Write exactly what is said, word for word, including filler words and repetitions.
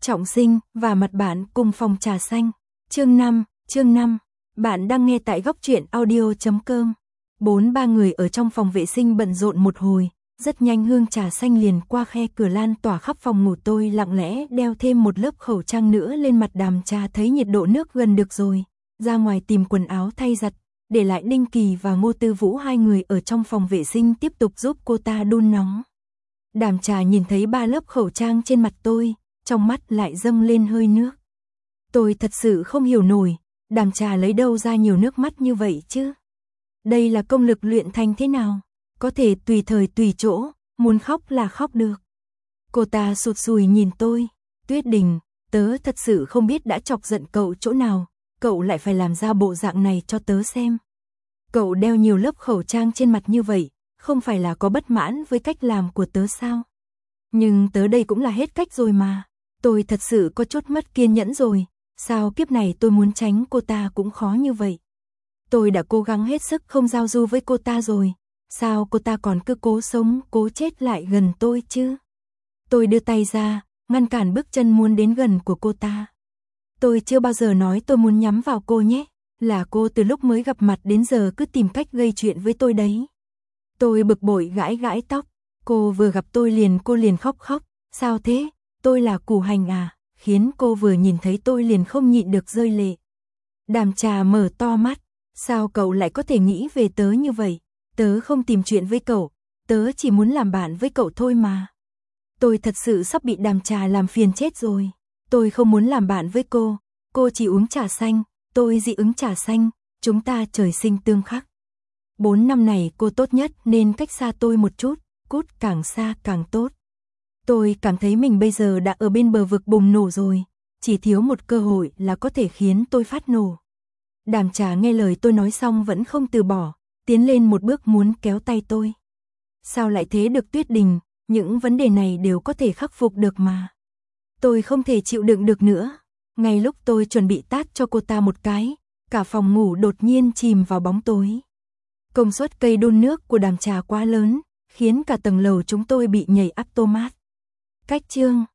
Trọng Sinh và mặt bạn cùng phòng trà xanh. Chương năm, chương năm. Bạn đang nghe tại góc truyện audio chấm com. Bốn ba người ở trong phòng vệ sinh bận rộn một hồi, rất nhanh hương trà xanh liền qua khe cửa lan tỏa khắp phòng ngủ. Tôi lặng lẽ đeo thêm một lớp khẩu trang nữa lên mặt. Đàm Trà thấy nhiệt độ nước gần được rồi, ra ngoài tìm quần áo thay giặt, để lại Đinh Kỳ và Ngô Tư Vũ hai người ở trong phòng vệ sinh tiếp tục giúp cô ta đun nóng. Đàm Trà nhìn thấy ba lớp khẩu trang trên mặt tôi, trong mắt lại dâng lên hơi nước. Tôi thật sự không hiểu nổi, Đàm Trà lấy đâu ra nhiều nước mắt như vậy chứ? Đây là công lực luyện thành thế nào? Có thể tùy thời tùy chỗ, muốn khóc là khóc được. Cô ta sụt sùi nhìn tôi, Tuyết Đình, tớ thật sự không biết đã chọc giận cậu chỗ nào, cậu lại phải làm ra bộ dạng này cho tớ xem. Cậu đeo nhiều lớp khẩu trang trên mặt như vậy, không phải là có bất mãn với cách làm của tớ sao? Nhưng tớ đây cũng là hết cách rồi mà. Tôi thật sự có chút mất kiên nhẫn rồi, sao kiếp này tôi muốn tránh cô ta cũng khó như vậy. Tôi đã cố gắng hết sức không giao du với cô ta rồi, sao cô ta còn cứ cố sống, cố chết lại gần tôi chứ? Tôi đưa tay ra, ngăn cản bước chân muốn đến gần của cô ta. Tôi chưa bao giờ nói tôi muốn nhắm vào cô nhé, là cô từ lúc mới gặp mặt đến giờ cứ tìm cách gây chuyện với tôi đấy. Tôi bực bội gãi gãi tóc, cô vừa gặp tôi liền cô liền khóc khóc, sao thế, tôi là củ hành à, khiến cô vừa nhìn thấy tôi liền không nhịn được rơi lệ. Đàm Trà mở to mắt, sao cậu lại có thể nghĩ về tớ như vậy, tớ không tìm chuyện với cậu, tớ chỉ muốn làm bạn với cậu thôi mà. Tôi thật sự sắp bị Đàm Trà làm phiền chết rồi, tôi không muốn làm bạn với cô, cô chỉ uống trà xanh, tôi dị ứng trà xanh, chúng ta trời sinh tương khắc. Bốn năm này cô tốt nhất nên cách xa tôi một chút, cút càng xa càng tốt. Tôi cảm thấy mình bây giờ đã ở bên bờ vực bùng nổ rồi, chỉ thiếu một cơ hội là có thể khiến tôi phát nổ. Đàm Trà nghe lời tôi nói xong vẫn không từ bỏ, tiến lên một bước muốn kéo tay tôi. Sao lại thế được Tuyết Đình, những vấn đề này đều có thể khắc phục được mà. Tôi không thể chịu đựng được nữa. Ngay lúc tôi chuẩn bị tát cho cô ta một cái, cả phòng ngủ đột nhiên chìm vào bóng tối. Công suất cây đun nước của Đàm Trà quá lớn, khiến cả tầng lầu chúng tôi bị nhảy automat. Cách chương